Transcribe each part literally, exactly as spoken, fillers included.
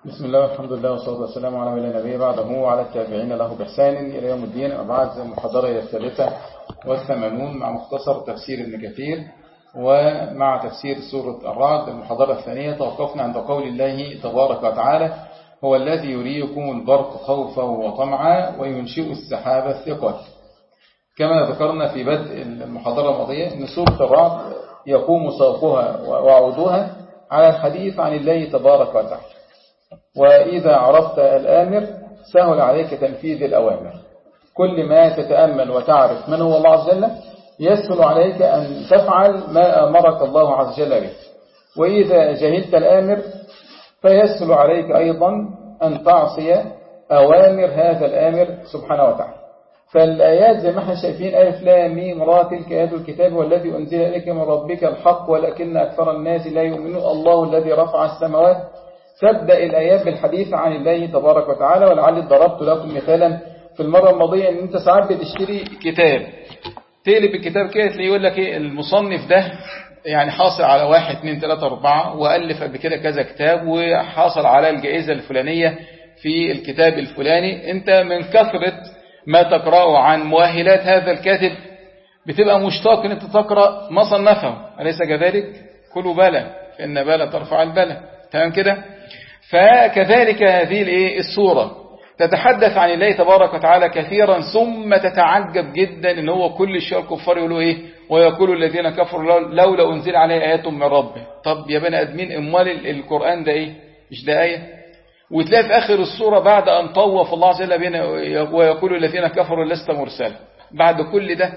بسم الله والحمد لله والصلاة والسلام على من لا نبي بعده وعلى التابعين له بإحسان إلى يوم الدين. وبعد المحاضرة الثالثة والثمانون مع مختصر تفسير ابن كثير ومع تفسير سورة الرعد. المحاضرة الثانية توقفنا عند قول الله تبارك وتعالى: هو الذي يريكم البرق خوفا وطمعا وينشئ السحاب الثقل. كما ذكرنا في بدء المحاضرة الماضية أن سورة الرعد يقوم ساقها وعودها على الحديث عن الله تبارك وتعالى، وإذا عرفت الآمر سهل عليك تنفيذ الأوامر. كل ما تتأمل وتعرف من هو الله عز وجل يسهل عليك أن تفعل ما أمرك الله عز وجل به، وإذا جهلت الآمر فيسهل عليك أيضا أن تعصي أوامر هذا الآمر سبحانه وتعالى. فالآيات زي ما احنا شايفين: ألف لام ميم را تلك آيات الكتاب والذي أنزل إليك من ربك الحق ولكن أكثر الناس لا يؤمنون الله الذي رفع السماوات. تبدأ الآيات بالحديث عن الله تبارك وتعالى. ولعلي ضربت لكم مثالا في المرة الماضية أن أنت ساعات بتشتري كتاب، تقلب الكتاب كده تلاقيه يقول لك إيه، المصنف ده يعني حاصل على واحد اثنين ثلاثة أربعة وألف قبل كده كذا كتاب وحاصل على الجائزة الفلانية في الكتاب الفلاني. أنت من كثرة ما تقرأه عن مؤهلات هذا الكاتب بتبقى مشتاق أن أنت تقرأ ما صنفه، أليس كذلك؟ كلوا بلا فإن بلا ترفع البلا. تمام كده؟ فكذلك هذه السورة تتحدث عن الله تبارك وتعالى كثيرا، ثم تتعجب جدا ان هو كل الشيء الكفار يقولوا ايه: ويقول الذين كفروا لولا انزل عليه آيات من ربه. طب يا بني ادمين، امال القرآن ده ايه؟ مش ده آية؟ وتلاقي في اخر السورة بعد ان طوف الله عز وجل بين ويقول الذين كفروا لست مرسلا، بعد كل ده.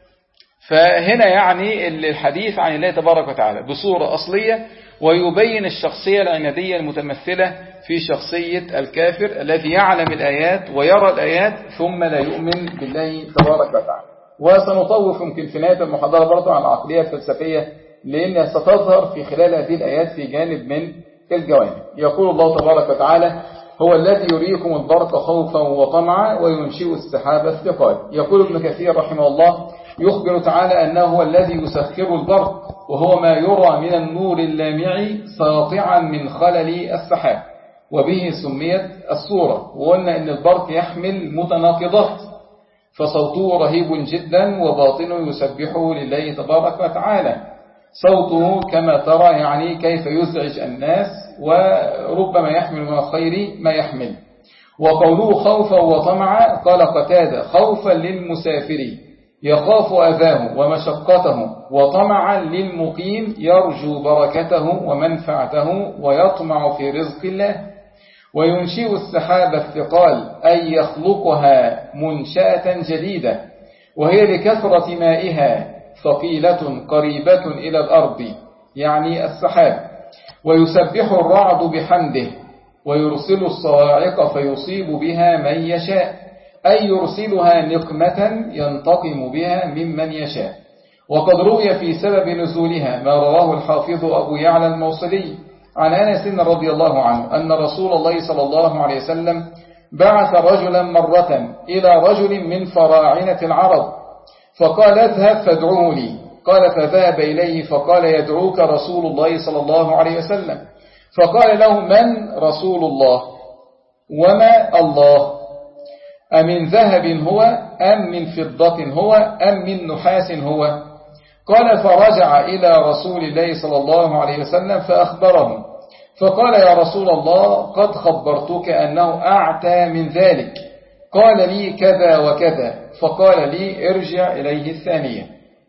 فهنا يعني الحديث عن الله تبارك وتعالى بصورة أصلية، ويبين الشخصية العنادية المتمثلة في شخصية الكافر الذي يعلم الآيات ويرى الآيات ثم لا يؤمن بالله تبارك وتعالى. وسنطوف يمكن في نهاية المحاضرة برضو عن العقلية الفلسفية، لأنها ستظهر في خلال هذه الآيات في جانب من الجوانب. يقول الله تبارك وتعالى: هو الذي يريكم البرق خوفا وطمعا وينشئ السحاب الثقال. يقول ابن كثير رحمه الله: يخبر تعالى أنه هو الذي يسخر البرق، وهو ما يرى من النور اللامع ساطعا من خلل السحاب، وبه سميت السورة. وقلنا أن البرق يحمل متناقضات، فصوته رهيب جدا وباطنه يسبحه لله تبارك وتعالى. صوته كما ترى يعني كيف يزعج الناس، وربما يحمل من الخير ما يحمل. وقوله خوفا وطمعا قال قتادة: خوفا للمسافر يخاف أذاه ومشقته، وطمعا للمقيم يرجو بركته ومنفعته ويطمع في رزق الله. وينشئ السحاب الثقال أي يخلقها منشأة جديدة، وهي لكثرة مائها ثقيلة قريبة إلى الأرض، يعني السحاب. ويسبح الرعد بحمده ويرسل الصواعق فيصيب بها من يشاء، أي يرسلها نقمة ينتقم بها ممن يشاء. وقد روي في سبب نزولها ما رواه الحافظ أبو يعلى الموصلي عن أنس رضي الله عنه أن رسول الله صلى الله عليه وسلم بعث رجلا مرة إلى رجل من فراعنة العرب فقال: اذهب فادعوه لي. قال: فذهب إليه فقال: يدعوك رسول الله صلى الله عليه وسلم. فقال له: من رسول الله وما الله؟ أمن ذهب هو أم من فضة هو أم من نحاس هو؟ قال: فرجع إلى رسول الله صلى الله عليه وسلم فأخبره، فقال: يا رسول الله قد خبرتك أنه أعتى من ذلك، قال لي كذا وكذا. فقال لي: ارجع إليه الثانية.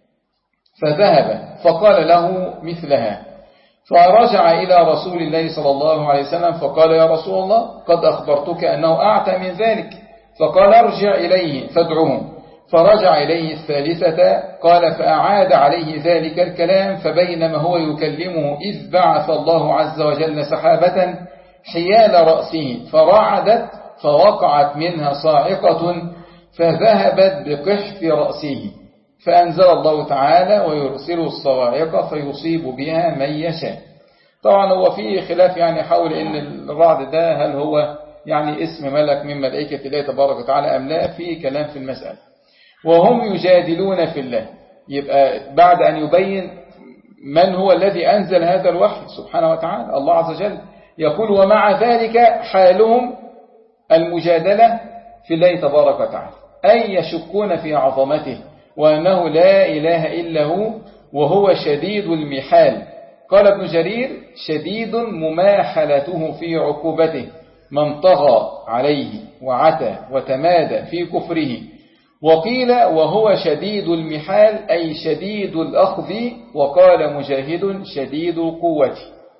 فذهب فقال له مثلها، فرجع إلى رسول الله صلى الله عليه وسلم فقال: يا رسول الله قد أخبرتك أنه أعتى من ذلك، فقال: ارجع إليه فادعوه. فرجع إليه الثالثة. قال: فأعاد عليه ذلك الكلام، فبينما هو يكلمه إذ بعث الله عز وجل سحابة حيال رأسه فرعدت فوقعت منها صاعقة فذهبت بقحف رأسه، فأنزل الله تعالى: ويرسل الصواعق فيصيب بها من يشاء. طبعا هو فيه خلاف يعني حول إن الرعد ده هل هو يعني اسم ملك من ملائكة الله تبارك وتعالى أم لا، في كلام في المسألة. وهم يجادلون في الله، يبقى بعد أن يبين من هو الذي أنزل هذا الوحي سبحانه وتعالى الله عز وجل، يقول ومع ذلك حالهم المجادلة في الله تبارك وتعالى، أي يشكون في عظمته وأنه لا إله إلا هو وهو شديد المحال. قال ابن جرير شديد مماحلته في عقوبته، من طغى عليه وعتى وتمادى في كفره. وقيل وهو شديد المحال أي شديد الأخذ، وقال مجاهد شديد القوة.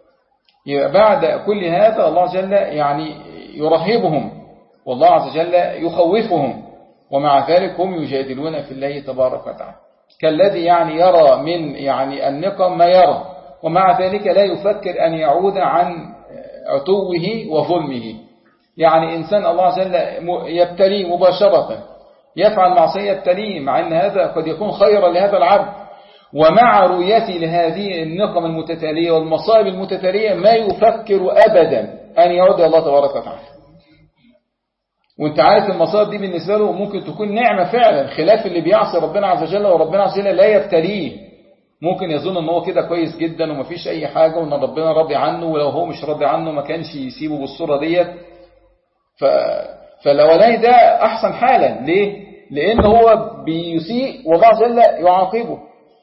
بعد كل هذا الله جل يعني يرهبهم، والله عز وجل يخوفهم، ومع ذلك هم يجادلون في الله تبارك وتعالى، كالذي يعني يرى من يعني النقم ما يرى، ومع ذلك لا يفكر أن يعود عن عتوه وظلمه. يعني إنسان الله عز وجل يبتليه مباشرة، يفعل معصية يبتليه، مع أن هذا قد يكون خيرا لهذا العبد، ومع رؤيته لهذه النقم المتتالية والمصائب المتتالية ما يفكر أبدا أن يعود الله تبارك وتعالى. وانت عارف المصائب دي بالنسبة له ممكن تكون نعمة فعلا، خلاف اللي بيعصي ربنا عز وجل وربنا عز وجل لا يبتليه. ممكن يظن ان هو كده كويس جدا ومفيش اي حاجة وان ربنا راضي عنه، ولو هو مش راضي عنه ما كانش يسيبه بالصورة ديت. ف... فالأولاني ده أحسن حالا. ليه؟ لأن هو بيسيء والله عز وجل يعاقبه،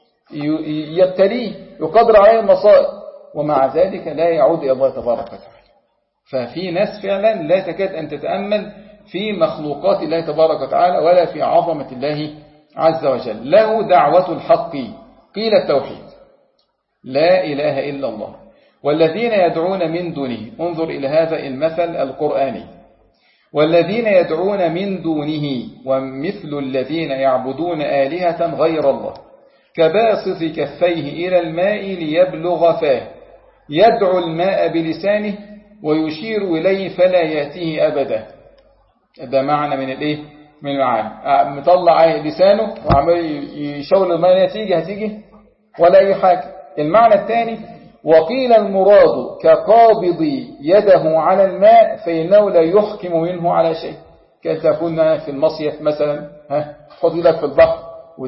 يبتليه، يقدر عليه المصائب، ومع ذلك لا يعود إلى الله تبارك وتعالى. ففي ناس فعلا لا تكاد أن تتأمل في مخلوقات الله تبارك وتعالى ولا في عظمة الله عز وجل. له دعوة الحق قيل التوحيد، لا إله إلا الله، والذين يدعون من دونه، انظر إلى هذا المثل القرآني، والذين يدعون من دونه ومثل الذين يعبدون آلهة غير الله كباسط كفيه إلى الماء ليبلغ فاه، يدعو الماء بلسانه ويشير إليه فلا يأتيه أبدا. ده معنى من الايه من المعاني. مطلع لسانه وعمال يشاور الماء هتيجي هتيجي ولا أي حاجة. المعنى الثاني وقيل المراد كقابض يده على الماء فإنه لا يحكم منه على شيء. كأن تكون في المصيف مثلا، ها تحط يدك في البحر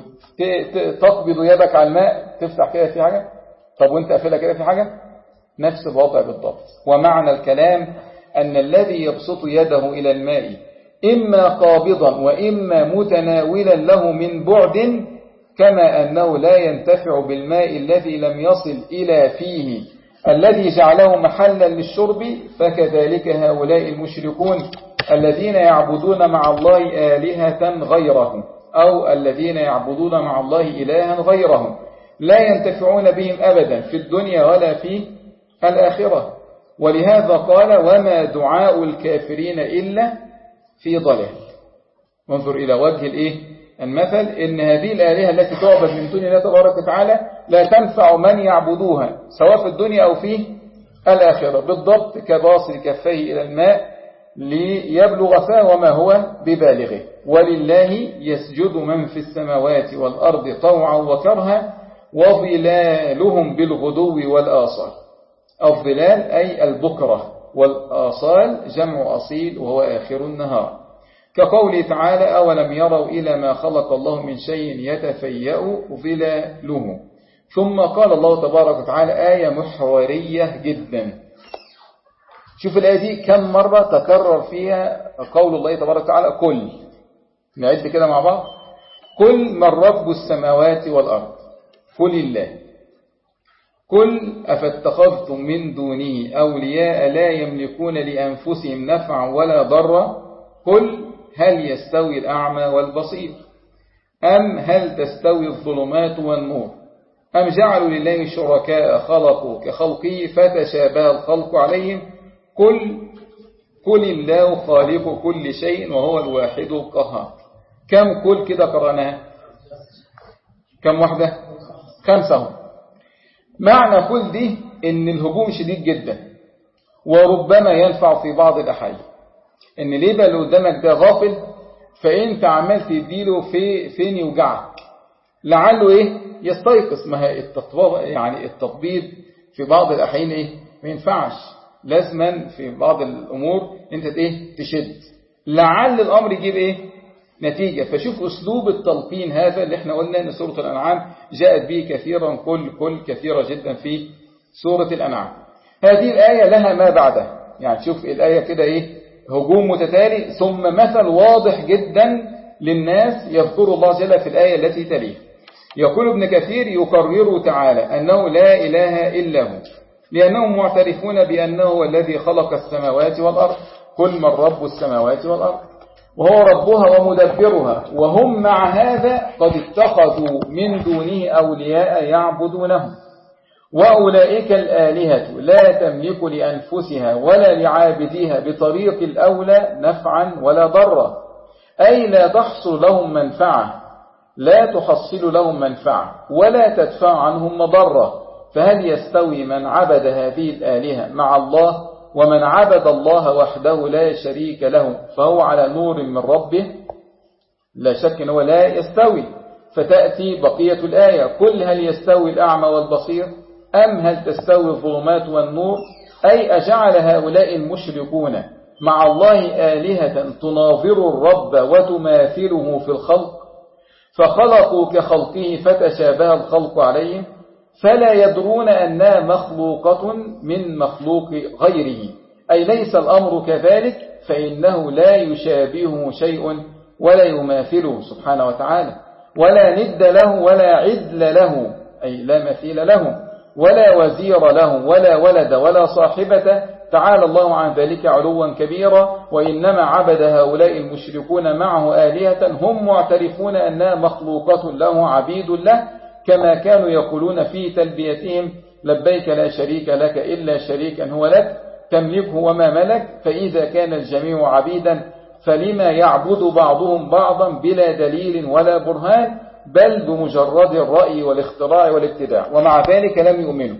وتقبض يدك على الماء، تفتح كده في حاجة؟ طب وانت قافلها كده في حاجة؟ نفس الوضع بالضبط. ومعنى الكلام أن الذي يبسط يده إلى الماء إما قابضا وإما متناولا له من بعد، كما أنه لا ينتفع بالماء الذي لم يصل إلى فيه الذي جعله محلا للشرب، فكذلك هؤلاء المشركون الذين يعبدون مع الله آلهة غيرهم، أو الذين يعبدون مع الله إلها غيرهم، لا ينتفعون بهم أبدا في الدنيا ولا في الآخرة. ولهذا قال وما دعاء الكافرين إلا في ضلال. وانظر إلى وجه الإيه المثل، إن هذه الآلهة التي تعبد من دون الله تبارك وتعالى لا تنفع من يعبدوها سواء في الدنيا أو في الآخرة، بالضبط كباصر كفيه إلى الماء ليبلغ فاه وما هو ببالغه. ولله يسجد من في السماوات والأرض طوعا وكرها وظلالهم بالغدو والآصال. الظلال أي البكرة، والآصال جمع أصيل وهو آخر النهار، كقوله تعالى أولم يروا إلى ما خلق الله من شيء يتفيأ ظلاله. ثم قال الله تبارك وتعالى آية محورية جدا. شوف الآية دي كم مرة تكرر فيها قول الله تبارك وتعالى قل. نعد كده مع بعض. قل من رب السماوات والأرض قل الله. قل أفاتخذتم من دونه أولياء لا يملكون لأنفسهم نفعا ولا ضرا قل هل يستوي الأعمى والبصير أم هل تستوي الظلمات والنور أم جعلوا لله شركاء خلقوا كخلقه فتشابه الخلق عليهم قل قل الله خالق كل شيء وهو الواحد القهار. كم قل كده قرأناها؟ كم واحدة؟ خمسة. معنى قل دي ان الهجوم شديد جدا، وربما ينفع في بعض الأحيان. ان ليه بقى اللي قدامك ده غافل، فانت عمال تديله في فين يوجعك لعله ايه يستيقظ. ما هي التطبيب يعني التطبيب في بعض الأحيان ايه ما ينفعش، لازما في بعض الأمور انت ايه تشد لعل الأمر يجيب ايه نتيجة. فشوف أسلوب التلقين هذا اللي احنا قلنا ان سورة الأنعام جاءت به كثيرا، كل كل كثيرة جدا في سورة الأنعام. هذه الآية لها ما بعدها، يعني شوف الآية كده إيه، هجوم متتالي ثم مثل واضح جدا للناس يذكر الله جل في الآية التي تليه. يقول ابن كثير يقرر تعالى أنه لا إله إلا هو، لأنهم معترفون بأنه هو الذي خلق السماوات والأرض. قل من رب السماوات والأرض وهو ربها ومدبرها، وهم مع هذا قد اتخذوا من دونه أولياء يعبدونهم، وأولئك الآلهة لا تملك لأنفسها ولا لعابديها بطريق الأولى نفعا ولا ضرا، أي لا تحصل لهم منفعة لا تحصل لهم منفعة ولا تدفع عنهم مضرة. فهل يستوي من عبد هذه الآلهة مع الله ومن عبد الله وحده لا شريك له فهو على نور من ربه؟ لا شك أنه لا يستوي. فتأتي بقية الآية: قل هل يستوي الأعمى والبصير أم هل تستوي الظلمات والنور؟ أي أجعل هؤلاء المشركون مع الله آلهة تناظر الرب وتماثله في الخلق، فخلقوا كخلقه فتشابه الخلق عليهم، فلا يدرون أنها مخلوقة من مخلوق غيره، أي ليس الأمر كذلك، فإنه لا يشابهه شيء ولا يماثله سبحانه وتعالى، ولا ند له ولا عدل له، أي لا مثيل له، ولا وزير له، ولا ولد ولا صاحبة، تعالى الله عن ذلك علوا كبيرا. وإنما عبد هؤلاء المشركون معه آلهة هم معترفون أنها مخلوقة له عبيد له، كما كانوا يقولون في تلبيتهم: لبيك لا شريك لك إلا شريكا هو لك تملكه وما ملك. فإذا كان الجميع عبيدا فلما يعبد بعضهم بعضا بلا دليل ولا برهان، بل بمجرد الرأي والاختراع والابتداع، ومع ذلك لم يؤمنوا،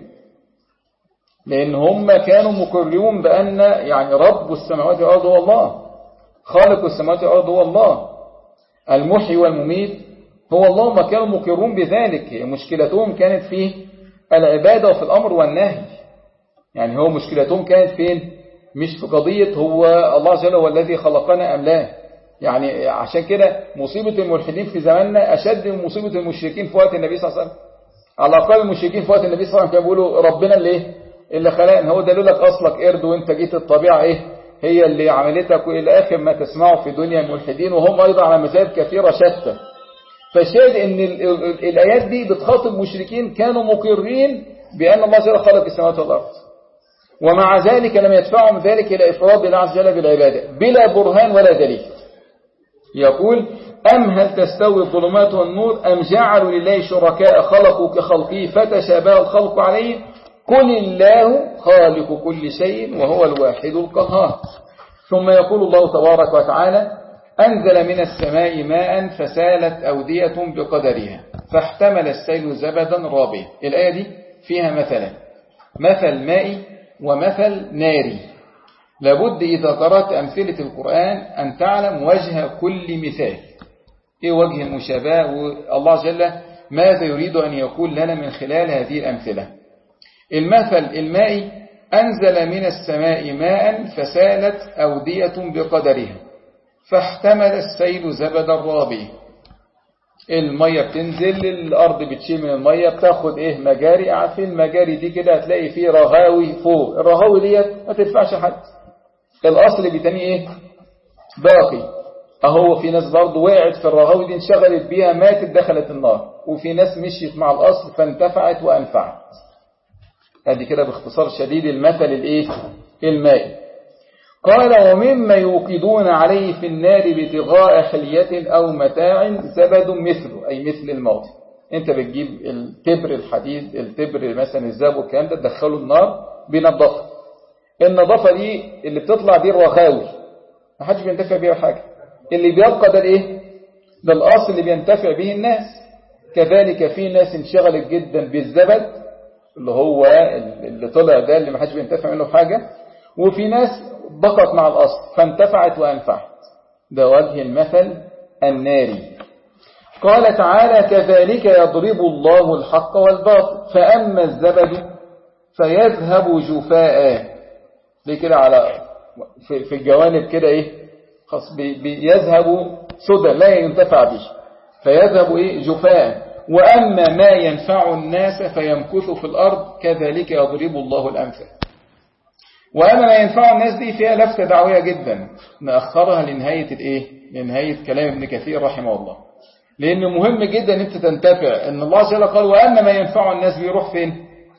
لأن هم كانوا مقررون بأن يعني رب السماوات والأرض هو الله، خالق السماوات والأرض هو الله، المحيي والمميت هو الله، ما كانوا مقررون بذلك. مشكلتهم كانت في العبادة وفي الأمر والنهي، يعني هو مشكلتهم كانت فين؟ مش في قضية هو الله جل هو الذي خلقنا أم لا. يعني عشان كده مصيبة الملحدين في زماننا أشد من مصيبة المشركين في وقت النبي صلى الله عليه وسلم. على الأقل المشركين في وقت النبي صلى الله عليه وسلم كانوا بيقولوا ربنا اللي إيه؟ اللي خلقنا، هو دليل لك أصلك قرد وانت جيت الطبيعة إيه هي اللي عملتك، وإلى آخر ما تسمعه في دنيا الملحدين، وهم أيضا على مذاهب كثيرة شتى. فالشاهد ان الآيات دي بتخاطب مشركين كانوا مقرين بأن الله جل خلق السماوات والأرض، ومع ذلك لم يدفعهم ذلك إلى إفراد الله عز وجل بالعبادة بلا برهان ولا دليل. يقول: أم هل تستوي الظلمات والنور أم جعلوا لله شركاء خلقوا كخلقه فتشابه الخلق عليه، قل الله خالق كل شيء وهو الواحد القهار. ثم يقول الله تبارك وتعالى: أنزل من السماء ماء فسالت أودية بقدرها فاحتمل السيل زبدا رابيا. الآية دي فيها مثلا مثل مائي ومثل ناري. لابد إذا قرأت أمثلة القرآن أن تعلم وجه كل مثال، إيه وجه المشابهة، والله جل ماذا يريد أن يقول لنا من خلال هذه الأمثلة. المثل المائي: أنزل من السماء ماء فسالت أودية بقدرها فاحتمل السيل زبدا رابيا. المية بتنزل، الأرض بتشيل من المية، بتاخد إيه مجاري، عارفين المجاري دي كده هتلاقي فيه رغاوي فوق، الرغاوي ديت ما تدفعش حد، الأصل بتاني إيه باقي. أهو في ناس برضو وقعت في الرغاوي دي انشغلت بيها ماتت دخلت النار، وفي ناس مشيت مع الأصل فانتفعت وأنفعت. هذه كده باختصار شديد المثل الإيه المائي. قال: ومما يوقدون عليه في النار ابتغاء حلية أو متاع زبد مثله، أي مثل الماضي. انت بتجيب التبر الحديد، التبر مثلا الذهب والكلام ده، تدخله النار بنظافة. النظافة دي اللي بتطلع دي الرخاوي، ما حدش بينتفع بيها حاجة، اللي بيبقى ده الايه ده الأصل اللي بينتفع به الناس. كذلك في ناس انشغلت جدا بالزبد اللي هو اللي طلع ده اللي ما حدش بينتفع منه حاجة، وفي ناس بقت مع الأصل فانتفعت وأنفعت. ده وجه المثل الناري. قال تعالى: كذلك يضرب الله الحق والباطل فأما الزبد فيذهب جفاء. دي كده على في الجوانب كده ايه خاص بيذهب سدى لا ينتفع به، فيذهب ايه جفاء. وأما ما ينفع الناس فيمكث في الأرض كذلك يضرب الله الأمثال. وأما ما ينفع الناس دي فيها لفتة دعوية جدا نأخرها لنهاية الإيه؟ لنهاية كلام ابن كثير رحمه الله، لأنه مهم جدا أن أنت تنتفع. أن الله جل قال وأما ما ينفع الناس بيروح فين؟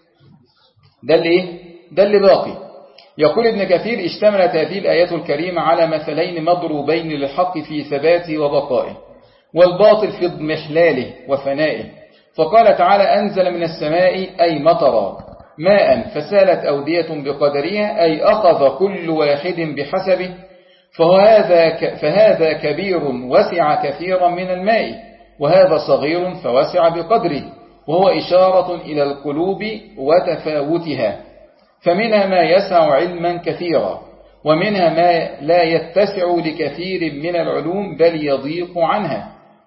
ده اللي إيه؟ ده اللي باقي. يقول ابن كثير اشتملت هذه الآيات الكريمة على مثلين مضروبين للحق في ثباته وبقائه والباطل في اضمحلاله وفنائه. فقال تعالى أنزل من السماء أي مطرا ماء فسالت أودية بقدرها أي أخذ كل واحد بحسبه، فهذا, فهذا كبير وسع كثيرا من الماء، وهذا صغير فوسع بقدره، وهو إشارة إلى القلوب وتفاوتها، فمنها ما يسع علما كثيرا ومنها ما لا يتسع لكثير من العلوم بل يضيق عنها.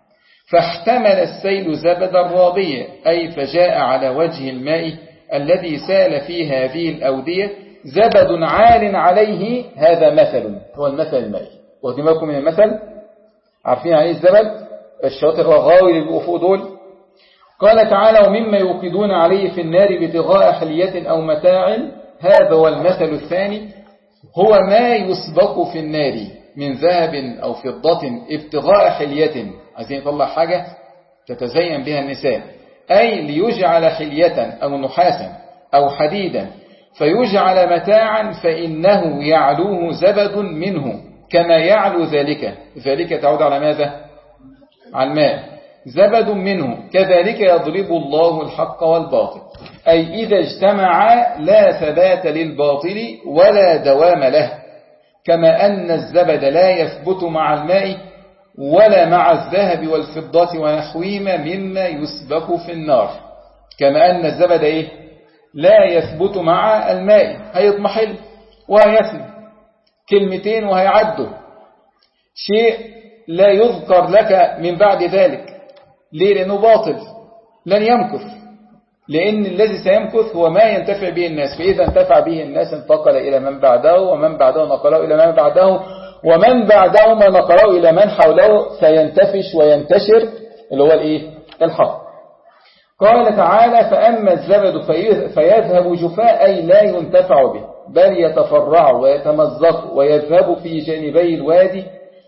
فاحتمل السيل زبدا رابيا أي فجاء على وجه الماء الذي سال في هذه الأودية زبد عال عليه، هذا مثل هو المثل المائي. واخدين بالكم من المثل؟ عارفين عليه الزبد الشاطئ الرغاوي اللي بيبقوا فوق دول. قال تعالى ومما يوقدون عليه في النار ابتغاء حلية أو متاع، هذا هو المثل الثاني، هو ما يسبق في النار من ذهب أو فضة ابتغاء حلية، عايزين يطلع حاجة تتزين بها النساء، أي ليجعل حلية أو نحاسا أو حديدا فيجعل متاعا فإنه يعلوه زبد منه كما يعلو ذلك، ذلك تعود على ماذا؟ على الماء، زبد منه كذلك يضرب الله الحق والباطل، أي إذا اجتمعا لا ثبات للباطل ولا دوام له، كما أن الزبد لا يثبت مع الماء ولا مع الذهب والفضة ونحوهما مما يسبك في النار. كما أن الزبد إيه؟ لا يثبت مع الماء، هيضمحل وهيفنى، كلمتين وهيعدوا، شيء لا يذكر لك من بعد ذلك. ليه؟ لأنه باطل لن يمكث، لأن الذي سيمكث هو ما ينتفع به الناس، فإذا انتفع به الناس انتقل إلى من بعده، ومن بعده نقله إلى من بعده، ومن بعده ما نقله إلى من حوله، فينتفش وينتشر اللي هو الإيه؟ الحق. قال تعالى فأما الزبد فيذهب جفاء أي لا ينتفع به بل يتفرع ويتمزق ويذهب في جانبي الوادي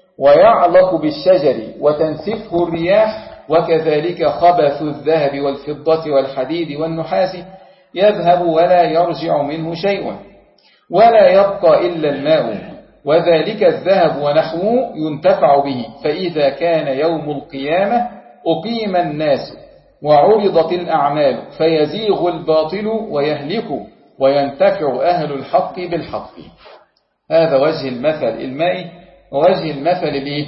ويعلق بالشجر وتنسفه الرياح، وكذلك خبث الذهب والفضة والحديد والنحاس يذهب ولا يرجع منه شيء ولا يبقى إلا الماء، وذلك الذهب ونحوه ينتفع به، فإذا كان يوم القيامة أقيم الناس وعرضت الأعمال فيزيغ الباطل ويهلك وينتفع أهل الحق بالحق. هذا وجه المثل المائي ووجه المثل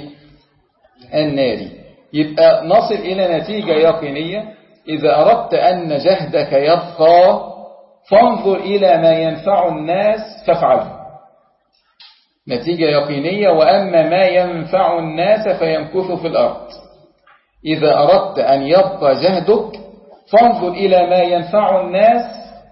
الناري. يبقى نصل إلى نتيجة يقينية، إذا أردت أن جهدك يبقى فانظر إلى ما ينفع الناس فافعله، نتيجة يقينية. وأما ما ينفع الناس فيمكث في الأرض. إذا أردت أن يبقى جهدك فانظر إلى ما ينفع الناس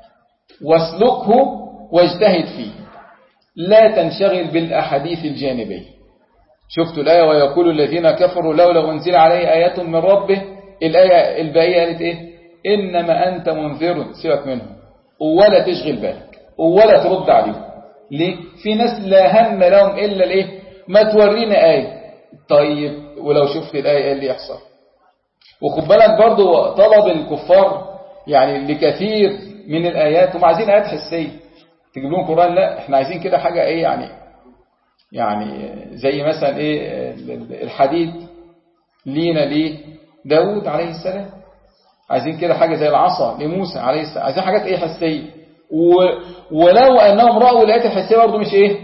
واسلكه واجتهد فيه، لا تنشغل بالأحاديث الجانبية. شفتوا الآية ويقول الذين كفروا لولا أنزل عليه آيات من ربه، الآية الباقية قالت إيه؟ إنما أنت منذر، سيبك منهم ولا تشغل بالك ولا ترد عليهم. ليه؟ في ناس لا هم لهم إلا الإيه؟ ما تورينا آية. طيب ولو شفت الآية إيه اللي يحصل؟ وخد بالك برضو طلب الكفار يعني لكثير من الآيات، هم عايزين آيات حسية تجيب لهم قرآن، لا احنا عايزين كده حاجة ايه يعني يعني زي مثلا ايه الحديد لينا ليه داود عليه السلام، عايزين كده حاجة زي العصا لموسى عليه السلام، عايزين حاجات ايه حسية. ولو انهم رأوا الآيات الحسية برضو مش ايه،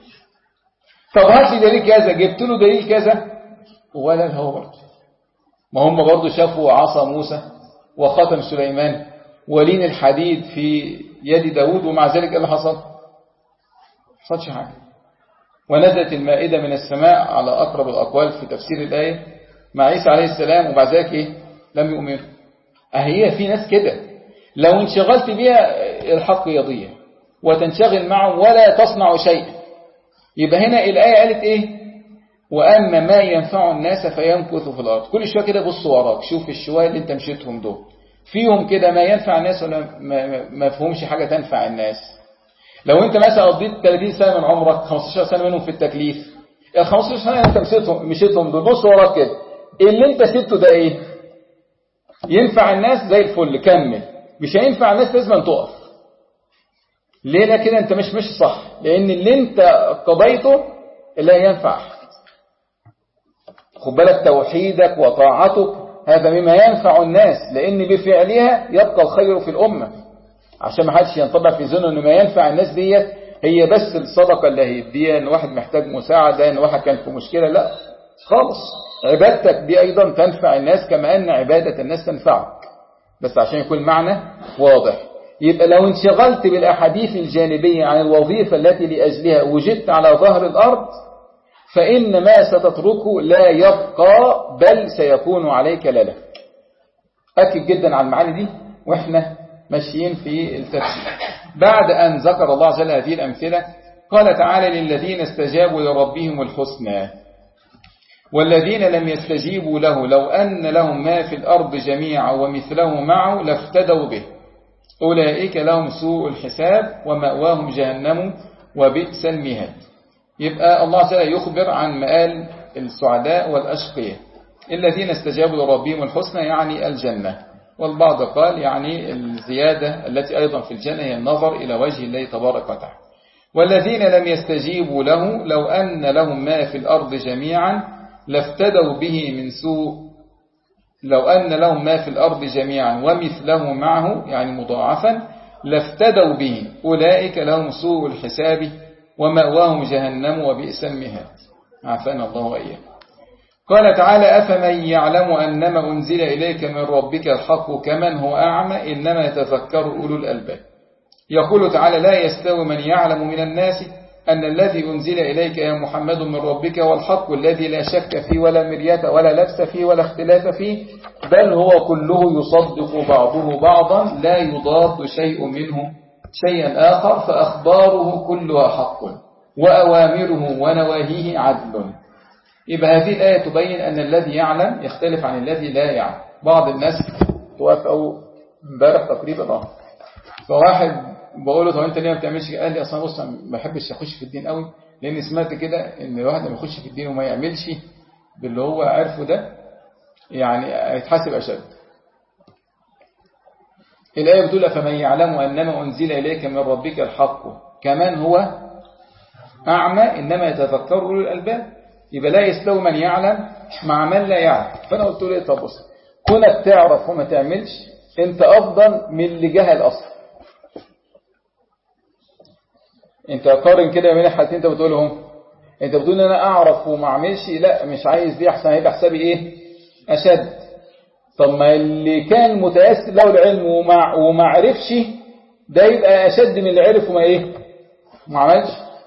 طب هات لي دليل كذا، جبت له دليل كذا ولا هو برضو. ما هم برضو شافوا عصا موسى وخاتم سليمان ولين الحديد في يد داود، ومع ذلك ايه اللي حصل؟ حصلش حاجة. ونزلت المائدة من السماء على أقرب الأقوال في تفسير الآية مع عيسى عليه السلام، وبعد ذلك إيه؟ لم يؤمنوا. أهي في ناس كده لو انشغلت بها الحق يضيع وتنشغل معه ولا تصنع شيء. يبقى هنا الآية قالت إيه؟ وأما ما ينفع الناس فيمكث في الأرض. كل شوية كده بص وراك، شوف الشوية اللي انت مشيتهم دول فيهم كده ما ينفع الناس ولا ما فيهمش حاجة تنفع الناس. لو انت مثلا قضيت ثلاثين سنة من عمرك، خمستاشر سنة منهم في التكليف، ال خمستاشر سنة انت مشيتهم مشيتهم دول، بص وراك كده، اللي انت سبته ده ايه؟ ينفع الناس زي الفل كمل، مش هينفع الناس لازم تقف. ليه؟ لا كده انت مش مش صح، لان اللي انت قضيته لا ينفع. خد بالك، توحيدك وطاعتك هذا مما ينفع الناس، لان بفعلها يبقى الخير في الامه. عشان ما حدش ينطبع في ذهنه ان ما ينفع الناس ديت هي بس الصدقه اللي هيديها، ان واحد محتاج مساعده، ان واحد كان في مشكله، لا خالص. عبادتك دي ايضا تنفع الناس كما ان عباده الناس تنفعك، بس عشان يكون المعنى واضح. يبقى لو انشغلت بالاحاديث الجانبيه عن الوظيفه التي لاجلها وجدت على ظهر الارض، فإن ما ستتركه لا يبقى بل سيكون عليك لا لك. أكد جدا على المعاني دي وإحنا ماشيين في التفسير. بعد أن ذكر الله عز وجل هذه الأمثلة قال تعالى: للذين استجابوا لربهم الحسنى والذين لم يستجيبوا له لو أن لهم ما في الأرض جميعا ومثله معه لافتدوا به أولئك لهم سوء الحساب ومأواهم جهنم وبئس المهاد. يبقى الله تعالى يخبر عن مآل السعداء والأشقياء. الذين استجابوا لربهم الحسنى يعني الجنة، والبعض قال يعني الزيادة التي أيضا في الجنة هي النظر إلى وجه الله تبارك وتعالى. والذين لم يستجيبوا له لو أن لهم ما في الأرض جميعا لافتدوا به من سوء لو أن لهم ما في الأرض جميعا ومثله معه يعني مضاعفا لافتدوا به أولئك لهم سوء الحساب ومأواهم جهنم وبئس المهاد. عافانا الله وإياه. قال تعالى: أفمن يعلم أنما أنزل إليك من ربك الحق كمن هو أعمى إنما يتذكر أولو الألباب. يقول تعالى: لا يستوي من يعلم من الناس أن الذي أنزل إليك يا محمد من ربك والحق الذي لا شك فيه ولا مرية ولا لبس فيه ولا اختلاف فيه بل هو كله يصدق بعضه بعضا لا يضاد شيء منه شيئا آخر فأخباره كلها حق وأوامره ونواهيه عدل. يبقى هذه الآية تبين أن الذي يعلم يختلف عن الذي لا يعلم. بعض الناس توقف أو امبارح تقريبا اه فواحد بقول له: طب أنت ليه ما بتعملش؟ قال لي: أصلا بص ما بحبش أخش في الدين قوي، لأن سمعت كده إن الواحد لما يخش في الدين وما يعملش باللي هو عارفه ده يعني هيتحاسب أشد. الآية بتقول: فمن يعلم أنما أنزل إليك من ربك الحق كمان هو أعمى إنما يتذكر أولو الألباب. يبقى لا يستوي من يعلم مع من لا يعلم. فأنا قلت له: طب بص، كونك تعرف وما تعملش أنت أفضل من اللي جهل أصلا. أنت قارن كده بين الحالتين. أنت بتقولهم أنت بتقول أنا أعرف وما أعملش، لا مش عايز دي أحسن، هيبقى حسابي إيه أشد. طب ما اللي كان متيسر له العلم وما وما عرفش ده يبقى أشد من اللي عرف وما إيه ما عملش.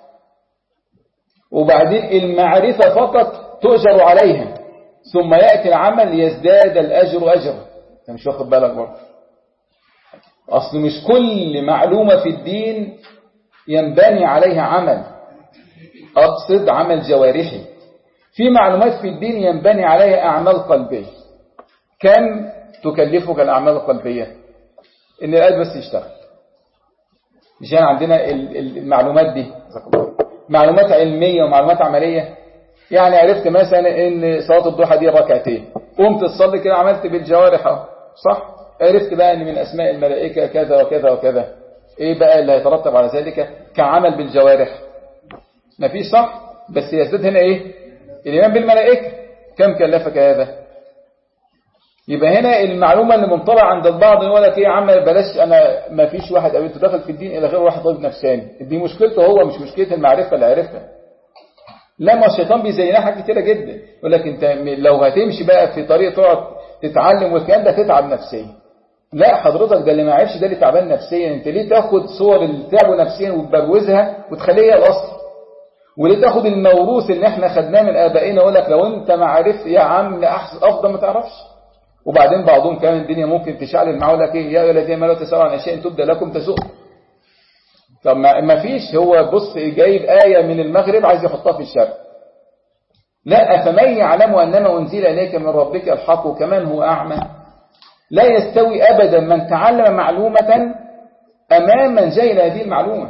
وبعدين المعرفة فقط تؤجر عليها ثم يأتي العمل ليزداد الأجر أجرا. أنت مش واخد بالك برضه؟ أصل مش كل معلومة في الدين ينبني عليها عمل، أقصد عمل جوارحي. في معلومات في الدين ينبني عليها أعمال قلبية. كم تكلفك الأعمال القلبية؟ إن القلب بس يشتغل. مش يعني عندنا المعلومات دي معلومات علمية ومعلومات عملية. يعني عرفت مثلا إن صلاة الضحى دي ركعتين، قمت تصلي كده عملت بالجوارح صح؟ عرفت بقى إن من أسماء الملائكة كذا وكذا وكذا. إيه بقى اللي هيترتب على ذلك كعمل بالجوارح؟ مفيش صح؟ بس يزداد هنا إيه؟ الإيمان بالملائكة. كم كلفك هذا؟ يبقى هنا المعلومة اللي منطبع عند البعض يقول لك ايه يا عم بلاش، انا ما فيش واحد قابلته دخل في الدين الا غير واحد طبيب نفساني، دي مشكلته هو مش مشكلة المعرفة اللي عرفها. لما الشيطان بيزينها حاجة كتيرة جدا، يقول لك انت لو هتمشي بقى في طريق تقعد تتعلم والكلام ده تتعب نفسيا. لا حضرتك، ده اللي ما عرفش ده اللي تعبان نفسيا. انت ليه تاخد صور اللي تعبوا نفسيا وتبروزها وتخليها الاصل؟ وليه تاخد الموروث اللي احنا خدناه من ابائنا يقول لك لو انت ما عرفت يا عم احسن افضل ما تعرفش. وبعدين بعضهم كمان الدنيا ممكن تشعل معه لك ايه يا ايها الذين امنوا لا تسألوا عن اشياء تبدى لكم تسؤكم. طب ما فيش، هو بص جايب آية من المغرب عايز يحطها في الشرق. لا فمن يعلم أنما أنزل إليك من ربك الحق كمان هو أعمى. لا يستوي أبدا من تعلم معلومة أمام من جهل هذه المعلومة.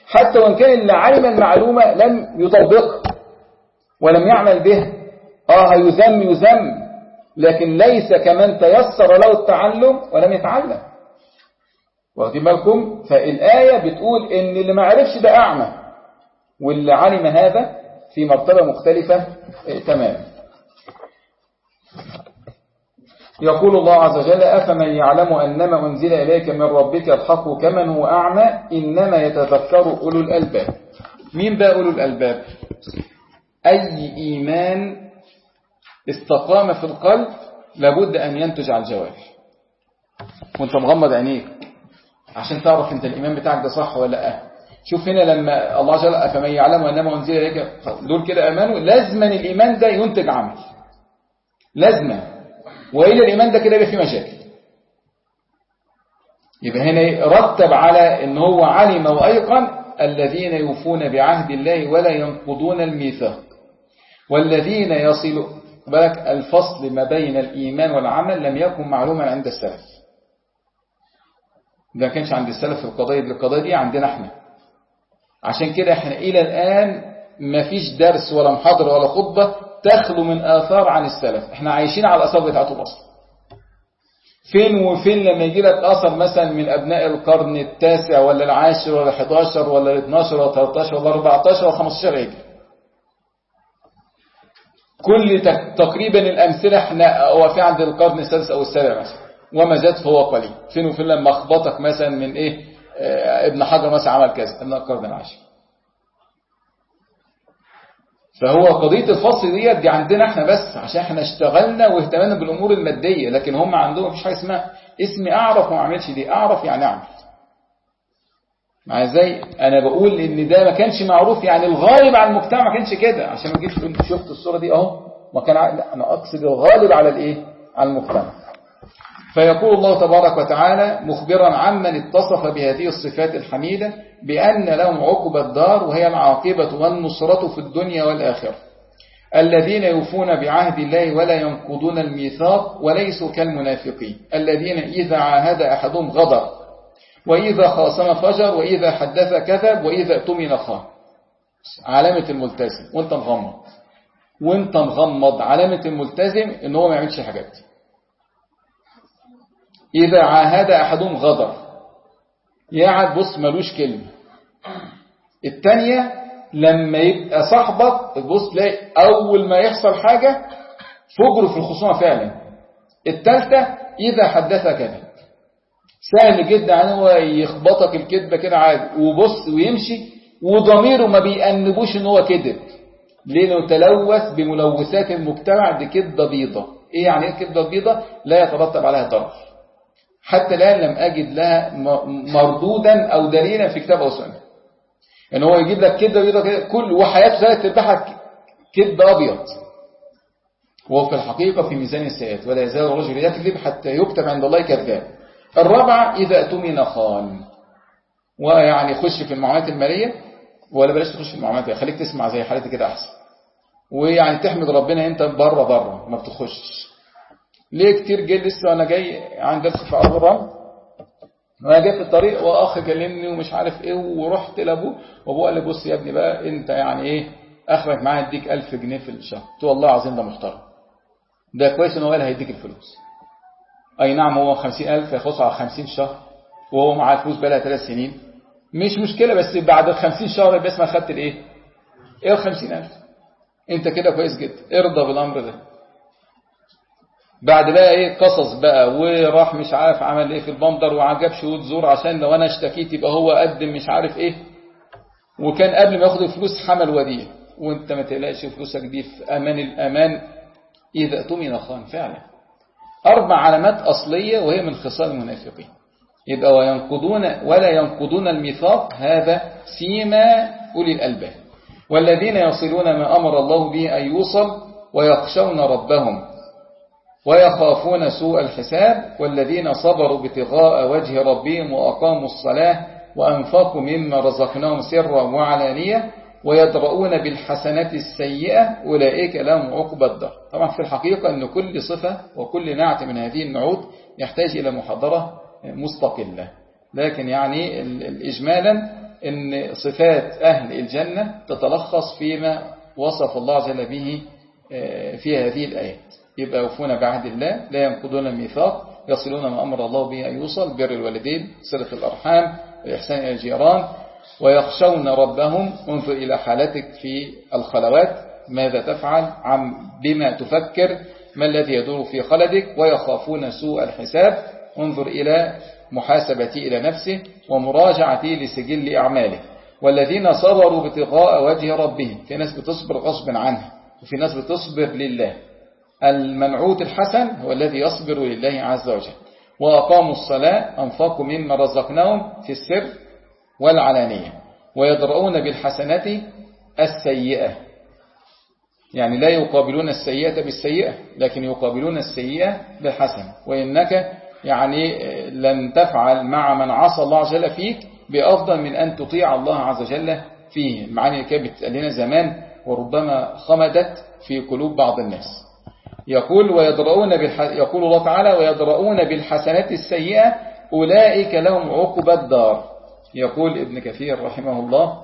حتى وإن كان اللي علم المعلومة لم يطبقها ولم يعمل به، آه يذم يذم، لكن ليس كمن تيسر له التعلم ولم يتعلم. واخدين بالكم؟ فالآية بتقول إن اللي ما عرفش ده أعمى، واللي علم هذا في مرتبة مختلفة تمام. يقول الله عز وجل: أفمن يعلم أنما أنزل إليك من ربك الحق كمن هو أعمى إنما يتذكر أولو الألباب. مين بقى أولو الألباب؟ أي إيمان استقام في القلب لابد أن ينتج على الجوارح، وانت مغمض عينيك عشان تعرف انت الإيمان بتاعك ده صح ولا لا. شوف هنا لما الله جل أفمن يعلم أنما أنزل إليك، دول كده أمانوا، لازما الإيمان ده ينتج عمل، لازما، وإلا الإيمان ده كده يبقى فيه مشاكل. يبقى هنا رتب على ان هو علم وأيقن: الذين يوفون بعهد الله ولا ينقضون الميثاق، والذين يصلوا بالك الفصل ما بين الإيمان والعمل لم يكن معلوما عند السلف. ده كانش عند السلف في القضايا دي، القضايا دي عندنا احنا. عشان كده احنا إلى الآن ما فيش درس ولا محاضرة ولا خطبة تخلو من آثار عن السلف. احنا عايشين على الآثار بتاعتهم أصلا. فين وفين لما يجي لك أثر مثلا من أبناء القرن التاسع ولا العاشر ولا الحداشر ولا الاثناشر ولا الثلاثاشر ولا الأربعتاشر ولا الخمستاشر هجري. كل تقريبا الأمثلة احنا هو في عند القرن السادس أو السابع مثلا، وما زاد فهو قليل. فين وفين لما أخبطك مثلا من إيه اه ابن حجر مثلا عمل كذا ابن القرن العاشر. فهو قضية الفصل دي دي عندنا احنا بس عشان احنا اشتغلنا واهتمنا بالأمور المادية، لكن هم عندهم مفيش حاجة اسمها اسمي أعرف وما أعملش دي. أعرف يعني أعمل. مع ازاي أنا بقول إن ده ما كانش معروف، يعني الغالب على المجتمع ما كانش كده، عشان ما تجيش تقول شفت الصورة دي أهو ما كان. لا، أنا أقصد الغالب على الإيه؟ على المجتمع. فيقول الله تبارك وتعالى مخبرا عمن اتصف بهذه الصفات الحميدة بأن لهم عقبى الدار وهي العاقبة والنصرة في الدنيا والآخرة: الذين يوفون بعهد الله ولا ينقضون الميثاق وليسوا كالمنافقين الذين إذا عاهد أحدهم غدر وإذا خاصم فجر وإذا حدث كذب وإذا اؤتمن خان. علامة الملتزم وانت مغمض وانت مغمض علامة الملتزم ان هو ما يعملش حاجات. إذا عاهد أحدهم غدر، يقعد بص ملوش كلمة. التانية لما يبقى صاحبك بص تلاقي أول ما يحصل حاجة فجر في الخصومة فعلا. التالتة إذا حدث كذب، سهل جدا عنه هو يخبطك الكذبة كده عادي وبص ويمشي وضميره ما بيأنبوش ان هو كذب، لأنه تلوث بملوثات المجتمع. دي كذبة بيضة. ايه يعني ايه كذبة بيضة؟ لا يترتب عليها ضرر. حتى الآن لم أجد لها مردودا أو دليلا في كتاب أو سنة. ان هو يجيب لك كذبة بيضة كده كل وحياته ثلاث تربحك كذب أبيض، وهو في الحقيقة في ميزان السيئات. ولا يزال الرجل يكذب حتى يكتب عند الله كذاب. الرابعة إذا اؤتمن خان. ويعني خش في المعاملات المالية، ولا بلاش تخش في المعاملات، خليك تسمع زي حالتي كده أحسن. ويعني تحمد ربنا أنت بره بره ما بتخشش. ليه كتير جاي لسه وأنا جاي عن درس في أرض الرمل، وأنا جاي في الطريق وأخ كلمني ومش عارف إيه، ورحت لأبوه وأبوه قال لي بص يا ابني بقى أنت يعني إيه آخرك معايا هديك ألف جنيه في الشهر. قلت والله العظيم ده محترم، ده كويس إن هو قال هيديك الفلوس. أي نعم هو خمسين ألف يخص على خمسين شهر وهو معاه فلوس بقى لها ثلاث سنين، مش مشكلة، بس بعد الخمسين شهر يبقى اسمها خدت الإيه؟ إيه الخمسين ألف؟ أنت كده كويس جدا، ارضى بالأمر ده. بعد بقى إيه قصص بقى، وراح مش عارف عمل إيه في البندر وعجب شهود زور عشان لو أنا اشتكيت يبقى هو قدم مش عارف إيه، وكان قبل ما ياخد الفلوس حمل وديع. وأنت ما تقلقش فلوسك دي في أمان الأمان. إذا اؤتمن خان فعلا. أربع علامات أصلية وهي من خصال المنافقين. يبقى وينقضون ولا ينقضون الميثاق، هذا سيما أولي الألباب. والذين يصلون ما أمر الله به أن يوصل ويخشون ربهم ويخافون سوء الحساب. والذين صبروا ابتغاء وجه ربهم وأقاموا الصلاة وأنفقوا مما رزقناهم سرا وعلانية ويدرؤون بالحسنات السيئة أولئك لهم عقبى الدار. طبعا في الحقيقة أن كل صفة وكل نعت من هذه النعوت يحتاج إلى محاضرة مستقلة، لكن يعني الإجمالا إن صفات أهل الجنة تتلخص فيما وصف الله عز وجل به في هذه الآيات. يبقى يوفون بعهد الله، لا ينقضون الميثاق، يصلون ما أمر الله به أن يوصل، بر الوالدين، صلة الأرحام، الإحسان إلى الجيران، ويخشون ربهم. انظر إلى حالتك في الخلوات، ماذا تفعل، عن بما تفكر، ما الذي يدور في خلدك، ويخافون سوء الحساب. انظر إلى محاسبتي إلى نفسه ومراجعتي لسجل أعماله. والذين صبروا ابتغاء وجه ربهم، في ناس بتصبر غصب عنها وفي ناس بتصبر لله. المنعوت الحسن هو الذي يصبر لله عز وجل. وأقاموا الصلاة، أنفقوا مما رزقناهم في السر والعلانية، ويدرؤون بالحسنة السيئة، يعني لا يقابلون السيئة بالسيئة لكن يقابلون السيئة بالحسنة. وإنك يعني لن تفعل مع من عصى الله عز وجل فيك بأفضل من أن تطيع الله عز وجل فيه. المعاني اللي كانت بتقال لنا زمان وربما خمدت في قلوب بعض الناس. يقول ويدرؤون بالح... يقول الله تعالى ويدرؤون بالحسنات السيئة أولئك لهم عقبى الدار. يقول ابن كثير رحمه الله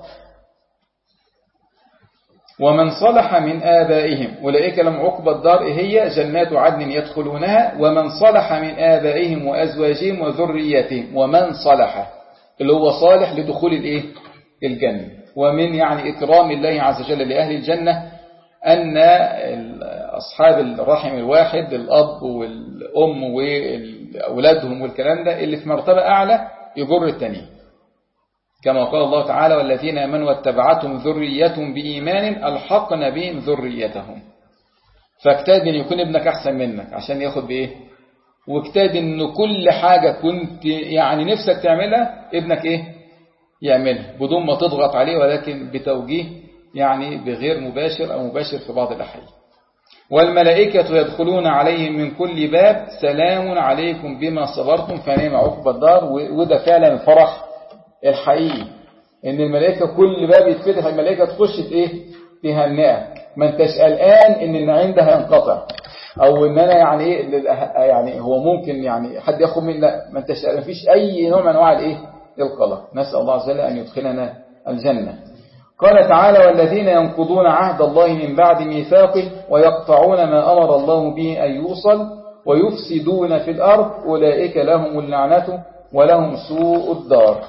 ومن صلح من آبائهم، أولئك لهم عقبى الدار هي جنات عدن يدخلونها، ومن صلح من آبائهم وأزواجهم وذرياتهم. ومن صلح اللي هو صالح لدخول الإيه؟ الجنة. ومن يعني إكرام الله عز وجل لأهل الجنة أن أصحاب الرحم الواحد، الأب والأم وأولادهم والكلام ده، اللي في مرتبة أعلى يجر التانيين، كما قال الله تعالى والذين آمنوا واتبعتهم ذريتهم بإيمان ألحقنا بهم ذريتهم. فاجتهد أن يكون ابنك أحسن منك عشان ياخد بإيه، واجتهد أن كل حاجة كنت يعني نفسك تعملها ابنك إيه يعملها، بدون ما تضغط عليه، ولكن بتوجيه يعني بغير مباشر أو مباشر في بعض الأحيان. والملائكة يدخلون عليهم من كل باب سلام عليكم بما صبرتم فنعم عقبى الدار. وده فعلا الفرح الحقيقي، ان الملائكة كل باب يتفتح الملائكة تخش ايه تهنئك، ما انتش قلقان ان النعيم ده هينقطع او ان انا يعني ايه يعني هو ممكن يعني حد ياخد مني، لا ما انتش قلقان، مفيش اي نوع من انواع الايه القلق. نسأل الله عز وجل ان يدخلنا الجنة. قال تعالى والذين ينقضون عهد الله من بعد ميثاقه ويقطعون ما أمر الله به أن يوصل ويفسدون في الأرض أولئك لهم اللعنة ولهم سوء الدار.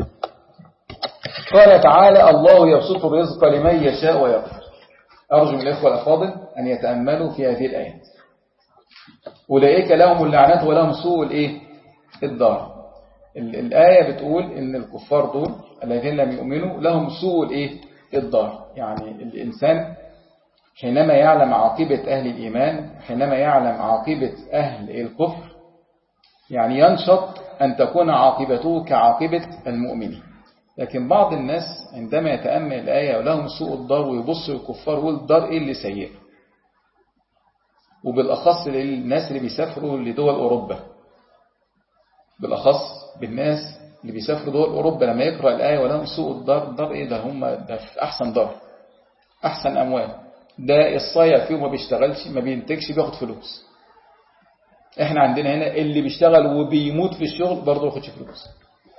قال تعالى الله يبسط الرزق لمن يشاء ويقدر. أرجو من الإخوة الأفاضل أن يتأملوا في هذه الآيات. أولئك لهم اللعنة ولهم سوء الإيه؟ الدار. الآية بتقول إن الكفار دول الذين لم يؤمنوا لهم سوء الإيه؟ الدار. يعني الإنسان حينما يعلم عاقبة أهل الإيمان، حينما يعلم عاقبة أهل الكفر، يعني ينشط أن تكون عاقبته كعاقبة المؤمنين. لكن بعض الناس عندما يتأمل الآية ولهم سوء الدار ويبص الكفار والدار إيه اللي سيئة، وبالأخص للناس اللي بيسافروا لدول أوروبا، بالأخص بالناس اللي بيسافروا دول أوروبا، لما يقرأ الآية ولهم سوء الدار، الدار إيه ده؟ هم ده في أحسن دار، أحسن أموال، ده الصايع فيه ما بيشتغلش ما بينتجش بياخد فلوس. إحنا عندنا هنا اللي بيشتغل وبيموت في الشغل برضه ما ياخدش فلوس.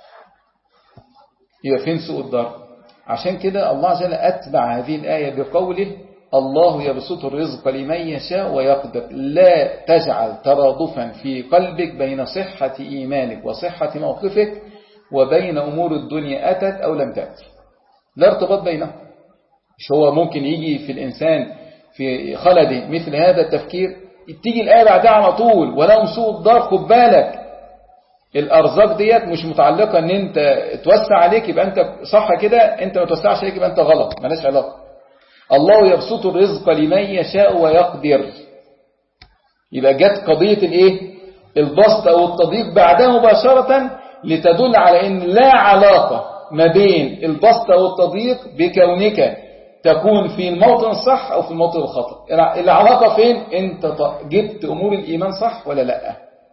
يبقى فين سوء الدار؟ عشان كده الله عز وجل أتبع هذه الآية بقوله الله يبسط الرزق لمن يشاء ويقدر. لا تجعل ترادفا في قلبك بين صحة إيمانك وصحة موقفك وبين أمور الدنيا أتت أو لم تأتي، لا ارتباط بينهم. مش هو ممكن يجي في الإنسان في خلده مثل هذا التفكير، تيجي الآية بعدها على طول ولهم سوء الدار. خد بالك الأرزاق ديت مش متعلقة ان انت توسع عليك يبقى انت صح كده، انت ما توسعش عليك يبقى انت غلط، مالهاش علاقة. الله يبسط الرزق لمن يشاء ويقدر. يبقى جت قضية الايه البسط او التضييق بعدها مباشرة لتدل على ان لا علاقة ما بين البسط او التضييق بكونك تكون في الموطن الصح او في الموطن الخطأ. العلاقة فين؟ انت جبت امور الايمان صح ولا لا،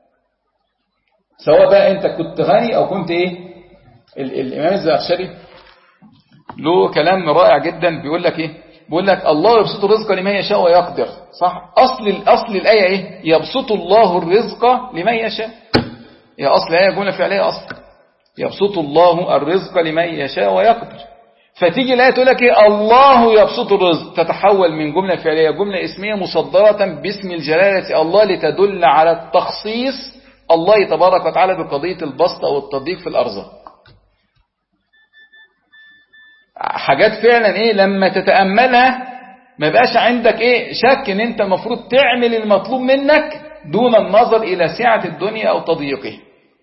سواء بقى انت كنت غني او كنت ايه. الامام الزمخشري له كلام رائع جدا، بيقول لك ايه، بيقول لك الله يبسط الرزق لمن يشاء ويقدر. صح، اصل الاصل الايه ايه؟ يبسط الله الرزق لمن يشاء. هي اصل الايه جمله فعليه اصلا، يبسط الله الرزق لمن يشاء ويقدر. فتيجي الآية تقول لك إيه؟ الله يبسط الرزق، تتحول من جملة فعلية جملة اسمية مصدرة باسم الجلالة الله لتدل على التخصيص الله تبارك وتعالى بقضية البسط أو التضييق في الأرزاق. حاجات فعلا إيه لما تتأملها ما بقاش عندك إيه شك إن أنت المفروض تعمل المطلوب منك دون النظر إلى سعة الدنيا أو تضييقه،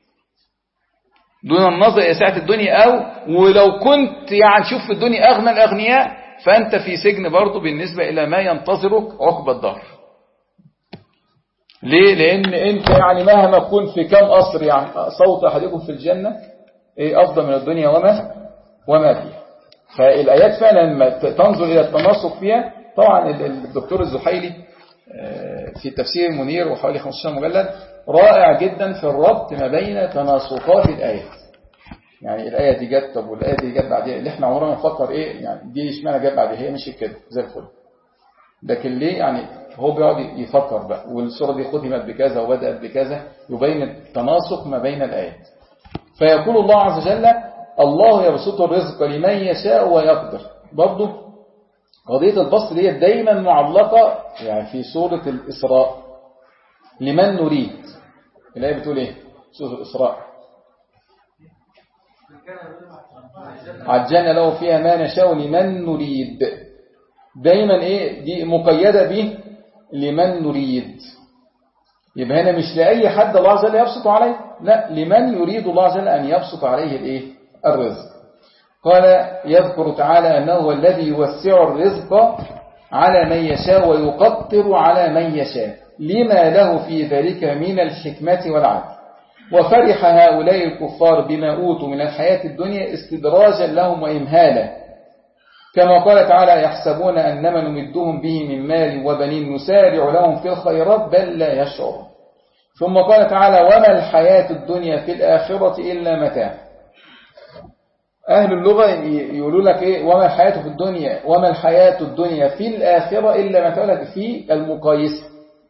دون النظر إلى سعة الدنيا، أو ولو كنت يعني شوف في الدنيا أغنى الأغنياء فأنت في سجن برضو بالنسبة إلى ما ينتظرك عقب الدار. ليه؟ لأن أنت يعني مهما تكون في كم قصر يعني صوت أحدكم في الجنة إيه أفضل من الدنيا وما وما فيها. فالآيات فعلا لما تنظر إلى التناسق فيها، طبعا الدكتور الزحيلي في تفسير المنير وحوالي خمستاشر مجلد رائع جدا في الربط ما بين تناسقات الآيات. يعني الآية دي جت طب والآية دي جت بعدها، اللي احنا عمرنا نفكر ايه يعني دي اشمعنى جت بعدها، هي مشي كده زي الفل. لكن ليه يعني هو بيقعد يفكر بقى، والسورة دي ختمت بكذا وبدأت بكذا، يبين التناسق ما بين الآيات. فيقول الله عز وجل الله يبسط الرزق لمن يشاء ويقدر. برضه قضية البسط دي دايما معلقة يعني في سورة الإسراء لمن نريد. الآية بتقول ايه سورة الإسراء؟ عجلنا له فيها ما نشاء لمن نريد. دايما ايه دي مقيدة به لمن نريد. يبقى هنا مش لأي حد الله عز وجل يبسط عليه، لا لمن يريد الله عز وجل أن يبسط عليه الايه الرزق. قال يذكر تعالى أنه هو الذي يوسع الرزق على من يشاء ويقدر على من يشاء لما له في ذلك من الحكمة والعدل. وفرح هؤلاء الكفار بما أوتوا من الحياة الدنيا استدراجا لهم وإمهالا، كما قال تعالى يحسبون أنما نمدهم به من مال وبنين نسارع لهم في الخيرات بل لا يشعرون. ثم قال تعالى وما الحياة الدنيا في الآخرة إلا متاع. أهل اللغة يقولوا لك إيه وما الحياة في الدنيا وما الحياة الدنيا في الآخرة إلا متاع، لك في المقايسة،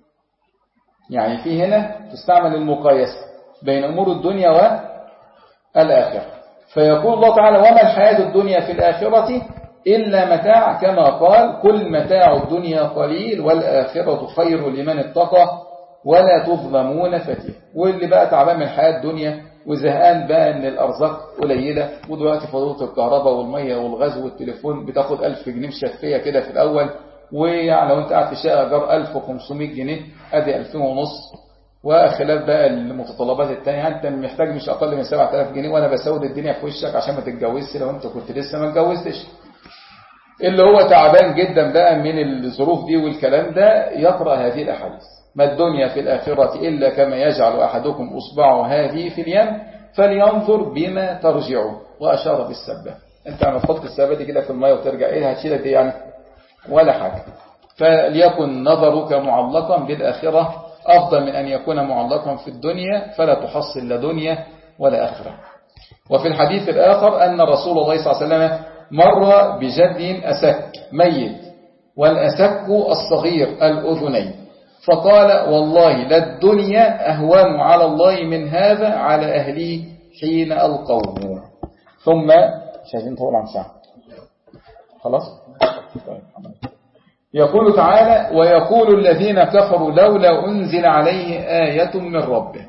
يعني في هنا تستعمل المقايسة بين أمور الدنيا والآخرة. فيقول الله تعالى وما الحياة الدنيا في الآخرة إلا متاع، كما قال كل متاع الدنيا قليل والآخرة خير لمن اتقى ولا تظلمون فتيه. واللي بقى تعبان من الحياة الدنيا وزهقان بقى ان الأرزاق قليلة، ودلوقتي فضوط الكهرباء والمية والغاز والتليفون بتاخد ألف جنيه مشفية كده في الأول، ويعني لو انت قاعد في شقة جار ألف وخمسمائة جنيه ادي ألفين ونص، وخلاف بقى المتطلبات التانية انت محتاج مش أقل من سبعة آلاف جنيه، وانا بسود الدنيا في وشك عشان ما تتجوزش لو انت كنت لسه ما اتجوزتش. اللي هو تعبان جدا بقى من الظروف دي والكلام ده يقرأ هذه الأحاديث ما الدنيا في الآخرة إلا كما يجعل أحدكم أصبعه هذه في اليم فلينظر بما ترجعه، وأشار بالسبة. انت عم تحط السبة دي كده في المية وترجع ايه هتشيلها دي يعني ولا حاجة. فليكن نظرك معلقا بالآخرة أفضل من أن يكون معلقا في الدنيا فلا تحصل لا دنيا ولا آخرة. وفي الحديث الآخر أن رسول الله صلى الله عليه وسلم مر بجد أسك ميت، والأسك الصغير الأذنين، فقال والله للدنيا أهوان على الله من هذا على أهلي حين ألقوه. ثم شايفين طول عن ساعة خلاص. يقول تعالى ويقول الذين كفروا لولا أنزل عليه آية من ربه.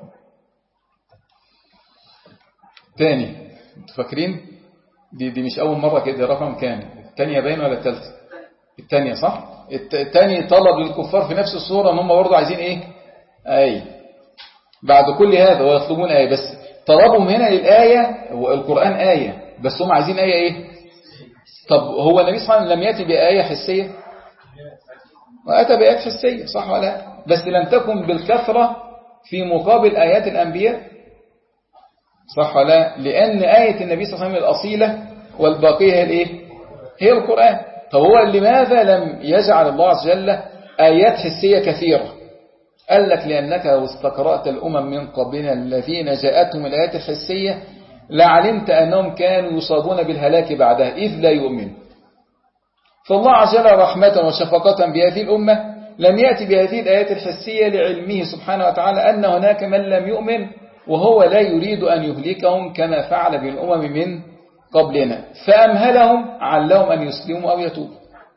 تاني فاكرين دي, دي مش أول مرة كده، رقم كام التانية باين ولا التالتة؟ التانية صح. التاني طلب للكفار في نفس الصورة ان هم برضه عايزين ايه آية بعد كل هذا ويطلبون آية، بس طلبهم هنا للآية والقرآن آية بس هم عايزين آية ايه. طب هو النبي صلى الله عليه وسلم لم يأتي بآية حسية وأتى بآيات حسية صح ولا؟ بس لم تكن بالكثرة في مقابل آيات الأنبياء صح ولا؟ لأن آية النبي صلى الله عليه وسلم الأصيلة والباقية هي الايه هي القرآن. طب هو لماذا لم يجعل الله عز وجل آيات حسية كثيرة؟ قال لك لأنك لو استقرأت الأمم من قبلنا الذين جاءتهم الآيات الحسية لعلمت أنهم كانوا يصابون بالهلاك بعدها إذ لا يؤمنون. فالله عز وجل رحمة وشفقة بهذه الأمة لم يأتي بهذه الآيات الحسية لعلمه سبحانه وتعالى أن هناك من لم يؤمن وهو لا يريد أن يهلكهم كما فعل بالأمم من قبلنا، فأمهلهم علهم أن يسلموا أو يتوبوا.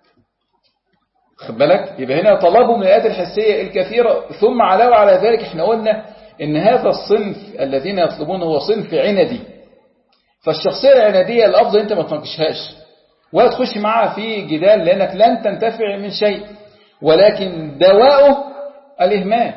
خد بالك؟ يبقى هنا طلبوا من الآيات الحسية الكثيرة، ثم علاوة على ذلك احنا قلنا إن هذا الصنف الذين يطلبون هو صنف عندي، فالشخصية العنادية الأفضل أنت ما تناقشهاش ولا تخش معها في جدال، لأنك لن تنتفع من شيء، ولكن دواؤه الإهمال.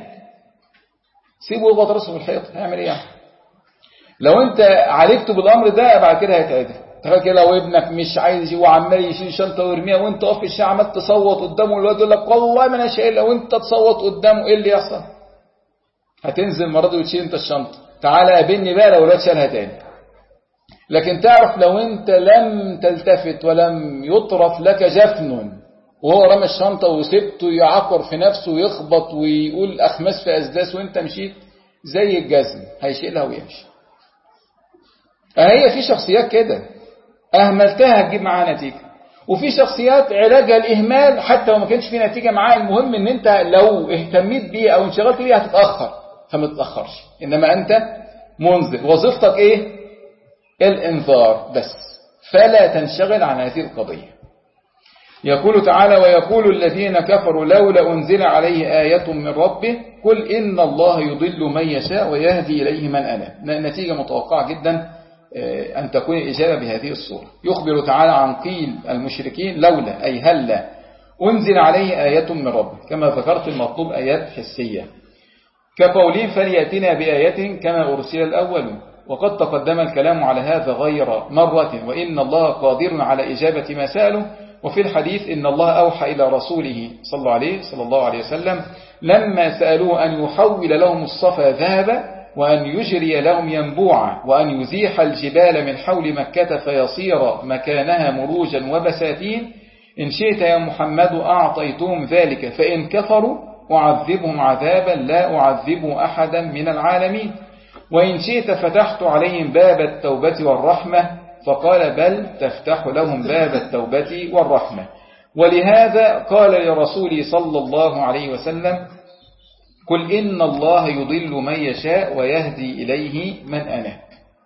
سيبه يخبط راسه في الحيط، هيعمل إيه يعني؟ لو أنت عالجته بالأمر ده بعد كده هيتعدل. تخيل كده لو ابنك مش عايز يجي وعمال يشيل شنطة ويرميها وأنت واقف في الشارع عمال تصوت قدامه، والواد يقول لك والله ما أنا شايلها، وأنت تصوت قدامه، إيه اللي يحصل؟ هتنزل المرة دي وتشيل أنت الشنطة، تعالى قابلني بقى لو الواد شالها تاني. لكن تعرف لو أنت لم تلتفت ولم يطرف لك جفن وهو رمى الشنطة وسبته يعقر في نفسه ويخبط ويقول أخماس في أسداس وانت مشيت زي الجزم، هيشيلها ويمشي. هي في شخصيات كده أهملتها هتجيب معاها نتيجة، وفي شخصيات علاجها الإهمال حتى لو ما كانش في نتيجة معاها، المهم ان انت لو اهتميت بيه او انشغلت بيه هتتأخر، فما تتأخرش. إنما أنت منذر، وظيفتك إيه؟ الإنذار بس، فلا تنشغل عن هذه القضية. يقول تعالى: ويقول الذين كفروا لولا أنزل عليه آية من ربه قل إن الله يضل من يشاء ويهدي إليه من أناب. نتيجة متوقعة جدا أن تكون الإجابة بهذه الصورة. يخبر تعالى عن قيل المشركين لولا أي هلا أنزل عليه آية من ربه، كما ذكرت المطلوب آيات حسية كقولين فليأتنا بآية كما أرسل الأولون. وقد تقدم الكلام على هذا غير مرة، وإن الله قادر على إجابة ما سأله. وفي الحديث إن الله أوحى إلى رسوله صلى الله عليه, صلى الله عليه وسلم لما سألوه أن يحول لهم الصفا ذهبا وأن يجري لهم ينبوعا وأن يزيح الجبال من حول مكة فيصير مكانها مروجا وبساتين، إن شئت يا محمد أعطيتهم ذلك، فإن كفروا أعذبهم عذابا لا أعذبه أحدا من العالمين، وإن شئت فتحت عليهم باب التوبة والرحمة، فقال بل تفتح لهم باب التوبة والرحمة. ولهذا قال لرسوله صلى الله عليه وسلم قل إن الله يضل من يشاء ويهدي إليه من أناب.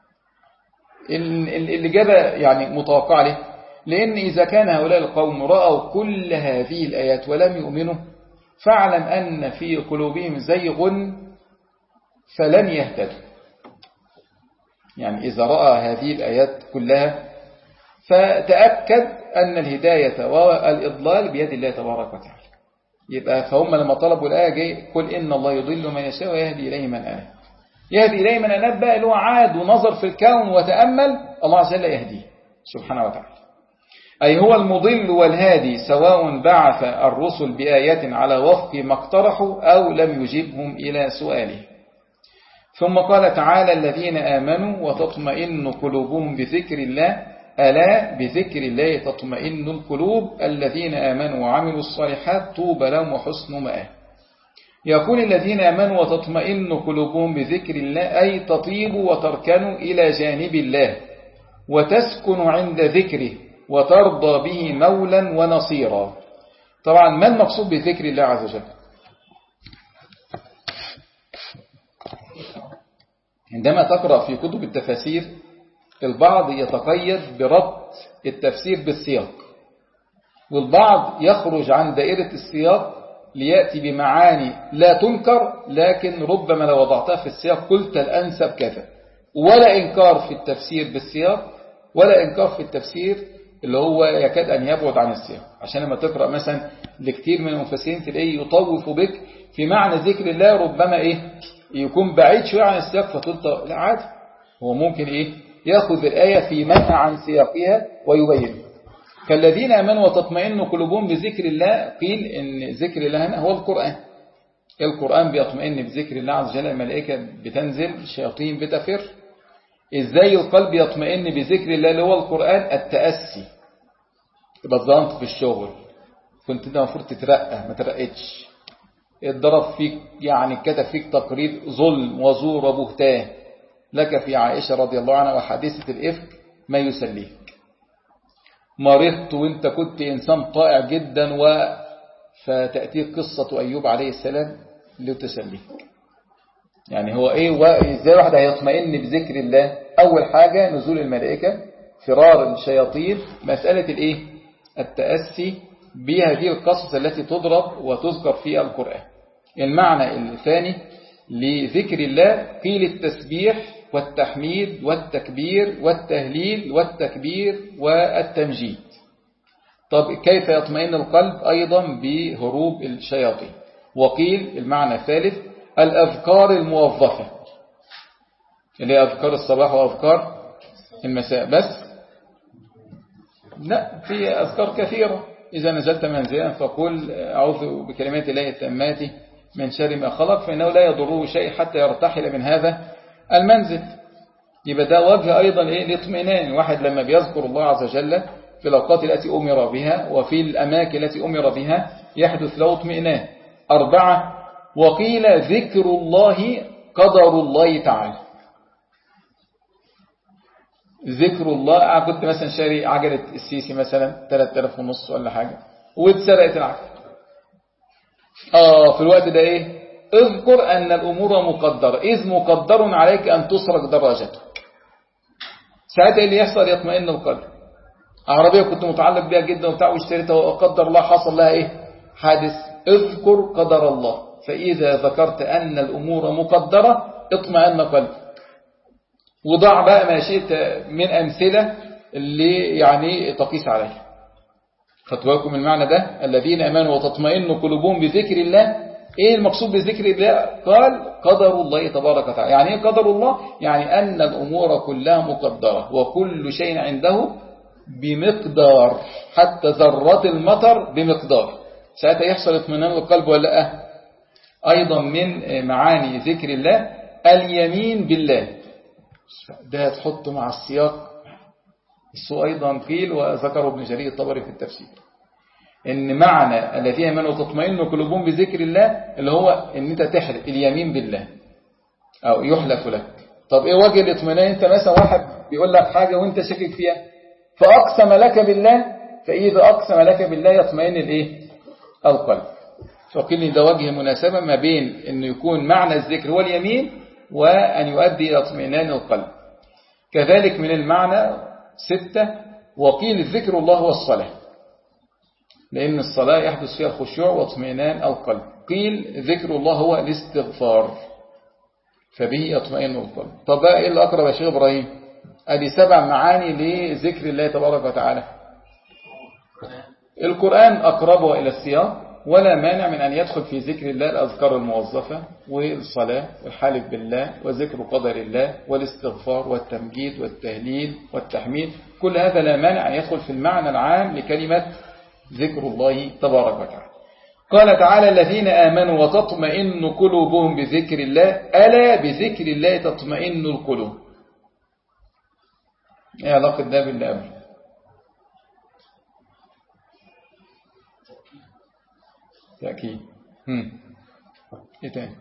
الإجابة يعني متوقع له، لأن إذا كان هؤلاء القوم رأوا كل هذه الآيات ولم يؤمنوا فاعلم أن في قلوبهم زيغ فلن يهتدوا. يعني إذا رأى هذه الآيات كلها فتأكد أن الهداية والإضلال بيد الله تبارك وتعالى. يبقى فهم لما طلبوا الآية جاي قل إن الله يضل من يشاء ويهدي إليه من أناب. يهدي إليه من أناب بقى اللي هو عاد ونظر في الكون وتأمل، الله عز وجل يهديه سبحانه وتعالى. أي هو المضل والهادي سواء بعث الرسل بآيات على وفق ما اقترحوا أو لم يجبهم إلى سؤاله. ثم قال تعالى الذين آمنوا وتطمئن قلوبهم بذكر الله، ألا بذكر الله تطمئن القلوب، الذين آمنوا وعملوا الصالحات طوبى لهم وحسن مآب. يقول الذين آمنوا وتطمئن قلوبهم بذكر الله أي تطيب وتركن إلى جانب الله وتسكن عند ذكره وترضى به مولا ونصيرا. طبعا ما المقصود بذكر الله عز وجل؟ عندما تقرأ في كتب التفاسير البعض يتقيد بربط التفسير بالسياق، والبعض يخرج عن دائرة السياق ليأتي بمعاني لا تنكر، لكن ربما لو وضعتها في السياق قلت الأنسب كذا. ولا إنكار في التفسير بالسياق ولا إنكار في التفسير اللي هو يكاد أن يبعد عن السياق. عشان لما تقرأ مثلا لكتير من المفسرين تلاقيه يطوف بك في معنى ذكر الله، ربما إيه يكون بعيد شوية عن السياق فتقول لا عادي، هو ممكن إيه يأخذ الآية في منع عن سياقها ويبين. كالذين آمنوا وتطمئن قلوبهم بذكر الله، قيل إن ذكر الله هنا هو القرآن. القرآن بيطمئن بذكر الله عز وجل، الملائكة بتنزل، الشياطين بتفر. إزاي القلب يطمئن بذكر الله اللي هو القرآن؟ التأسي. تبقى اتظلمت في الشغل، كنت انت المفروض تترقى ما ترقتش، اتضرب فيك يعني كتب فيك تقرير ظلم وزور وبهتان، لك في عائشة رضي الله عنها وحادثة الإفك ما يسليك. مرضت وانت كنت إنسان طائع جدا و فتأتيك قصة أيوب عليه السلام لتسليك. يعني هو إيه وإزاي واحد هيطمئن بذكر الله؟ أول حاجة نزول الملائكة، فرار الشياطين، مسألة الإيه؟ التأسي بهذه القصص التي تضرب وتذكر في القرآن. المعنى الثاني لذكر الله قيل التسبيح والتحميد والتكبير والتهليل والتكبير والتمجيد. طب كيف يطمئن القلب؟ أيضا بهروب الشياطين. وقيل المعنى الثالث الأذكار الموظفة اللي هي أذكار الصباح وأذكار المساء بس؟ لا، في أذكار كثيرة. إذا نزلت منزلا فقل أعوذ بكلمات الله التامات من شر ما خلق فإنه لا يضره شيء حتى يرتحل من هذا المنزل. يبقى ده وجه أيضا إيه الاطمئنان. واحد لما بيذكر الله عز وجل في الأوقات التي أمر بها وفي الأماكن التي أمر بها يحدث له اطمئنان. أربعة وقيل ذكر الله قدر الله تعالى. ذكر الله، كنت مثلا شاري عجلة السيسي مثلا ثلاثة آلاف ونص ولا حاجة واتسرقت العجلة، آه في الوقت ده إيه؟ اذكر أن الأمور مقدرة، إذ مقدر عليك أن تسرق دراجتك. ساعتها اللي يحصل يطمئن القلب. عربية كنت متعلق بها جدا وبتاع واشتريتها وقدر الله حصل لها إيه؟ حادث. اذكر قدر الله، فإذا ذكرت أن الأمور مقدرة اطمئن قلبك. وضع بقى ما شئت من أمثلة اللي يعني تقيس عليه. خطواكم المعنى ده الذين أمنوا وتطمئن قلوبهم بذكر الله. إيه المقصود بذكر الله؟ قال قدر الله تبارك وتعالى. يعني إيه قدر الله؟ يعني أن الأمور كلها مقدرة وكل شيء عنده بمقدار، حتى ذرات المطر بمقدار. ساعتها يحصل اطمئنان القلب ولا لا؟ أيضا من معاني ذكر الله اليمين بالله. ده تحط مع السياق السوء أيضا قيل وذكره ابن جرير الطبري في التفسير إن معنى الذين آمنوا تطمئن قلوبهم بذكر الله اللي هو إن أنت تحلف اليمين بالله أو يحلف لك. طب إيه وجه الاطمئنان؟ أنت مثلا واحد بيقول لك حاجة وأنت شاكك فيها فأقسم لك بالله، فإذا أقسم لك بالله يطمئن الإيه؟ القلب. فقيل ده وجه مناسبة ما بين إنه يكون معنى الذكر هو اليمين وأن يؤدي إلى اطمئنان القلب. كذلك من المعنى ستة وقيل الذكر الله هو الصلاة، لأن الصلاة يحدث فيها الخشوع واطمئنان القلب. قيل ذكر الله هو الاستغفار فبه يطمئن القلب. طب بقى إيه اللي أقرب يا شيخ إبراهيم؟ أدي سبع معاني لذكر الله تبارك وتعالى. القرآن أقربه إلى السياق ولا مانع من أن يدخل في ذكر الله الأذكار الموظفة والصلاة والحلف بالله وذكر قدر الله والاستغفار والتمجيد والتهليل والتحميد. كل هذا لا مانع أن يدخل في المعنى العام لكلمة ذكر الله تبارك وتعالى. قال تعالى الذين آمنوا وتطمئن قلوبهم بذكر الله ألا بذكر الله تطمئن القلوب. ايه علاقة ده باللي قبل؟ تأكيد. هم. ايه تاني؟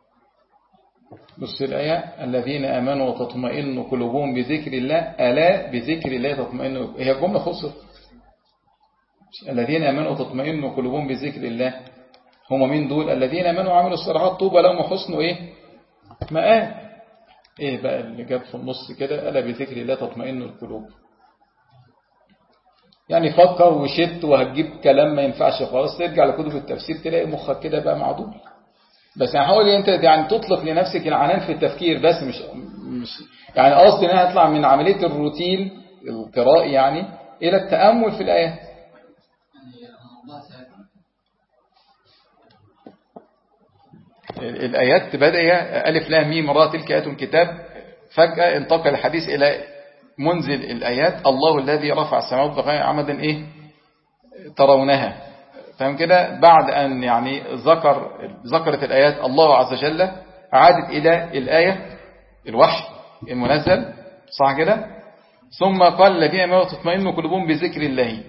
بص الآية الذين آمنوا وتطمئن قلوبهم بذكر الله ألا بذكر الله تطمئن. هي جملة خصت الذين آمنوا وتطمئن قلوبهم بذكر الله. هم مين دول؟ الذين آمنوا وعملوا الصالحات طوبى لهم وحسن ايه مآب. ايه بقى اللي جاب في النص كده ألا بذكر الله تطمئن القلوب؟ يعني فكر وشت وهتجيب كلام ما ينفعش خالص، ترجع لكتب التفسير تلاقي مخك كده بقى معدول. بس يعني حاول انت يعني تطلق لنفسك العنان في التفكير بس مش مش يعني قصدي ان انا هطلع من عمليه الروتين القرائي يعني الى التامل في الايات. الايات بدأ الف لام ميم را تلك ايات كتاب، فجأة انتقل الحديث الى منزل الآيات الله الذي رفع السماوات بغير عمد إيه ترونها. فهم كده بعد أن يعني ذكر ذكرت الآيات الله عز وجل عادت إلى الآية الوحي المنزل صح كده. ثم قال الذين آمنوا تطمئن قلوبهم بذكر الله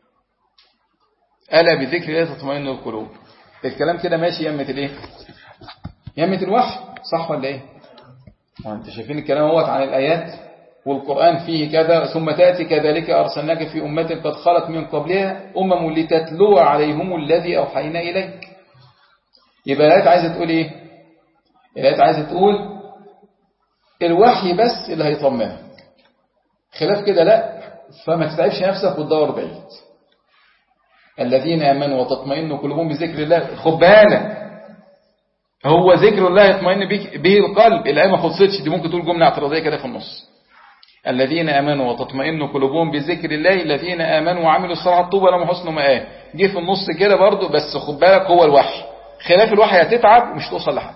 ألا بذكر الله تطمئن القلوب. الكلام كده ماشي يمة الإيه يمة الوحي صح ولا إيه؟ وانت شايفين الكلام هو عن الآيات والقرآن فيه كذا ثم تأتي كذلك أرسلناك في أمة قد خلت من قبلها أمم لتتلو عليهم الذي أوحينا إليك. يبقى الآيات عايزة تقول إيه؟ الآيات عايزة تقول الوحي بس اللي هيطمنك، خلاف كده لا، فما تتعبش نفسك وتدور بعيد. الذين آمنوا وتطمئن قلوبهم بذكر الله، خد بالك هو ذكر الله يطمئن به القلب، الآية ما خلصتش، دي ممكن تقول جملة اعتراضية كده في النص. الذين آمنوا وتطمئن قلوبهم بذكر الله الذين آمنوا وعملوا الصالحات طوبى لهم حسن مآب، جه في النص كده برضو، بس خد بالك هو الوحي، خلاف الوحي هتتعب ومش توصل لحد.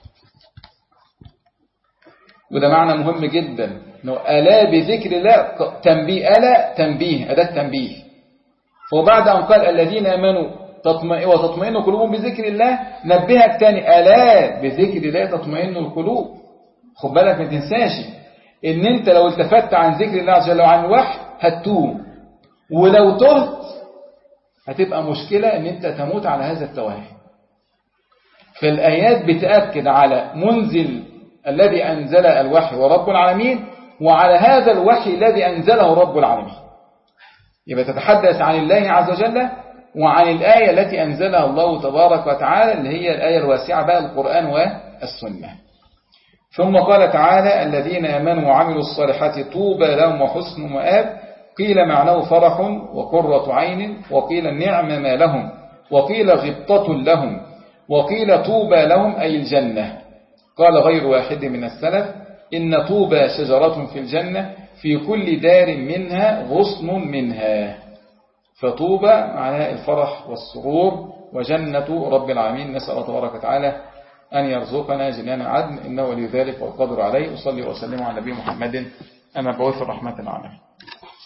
وده معنى مهم جدا، انه ألا بذكر الله تنبيه، ألا تنبيه، أداة تنبيه. وبعد أن قال الذين آمنوا وتطمئن قلوبهم بذكر الله نبهك تاني ألا بذكر الله تطمئن القلوب. خد بالك ما تنساش ان انت لو التفت عن ذكر الله عز وجل وعن الوحي هتتوه، ولو تهت هتبقى مشكلة ان انت تموت على هذا التوهي. فالآيات بتأكد على منزل الذي أنزل الوحي ورب العالمين، وعلى هذا الوحي الذي أنزله رب العالمين. يبقى تتحدث عن الله عز وجل وعن الآية التي أنزلها الله تبارك وتعالى اللي هي الآية الواسعة بقى القرآن والسنة. ثم قال تعالى الذين آمنوا وعملوا الصالحات طوبى لهم وحسن مآب، قيل معناه فرح وقرة عين، وقيل نعم ما لهم، وقيل غبطة لهم، وقيل طوبى لهم أي الجنة. قال غير واحد من السلف إن طوبى شجرة في الجنة في كل دار منها غصن منها. فطوبى معناه الفرح والسرور، وجنة رب العالمين. نسأل الله تبارك وتعالى أن يرزقنا جنان عدن إنه ولي ذلك والقدر عليه. وصلي وسلم على نبي محمد أما بعث رحمة العالمين.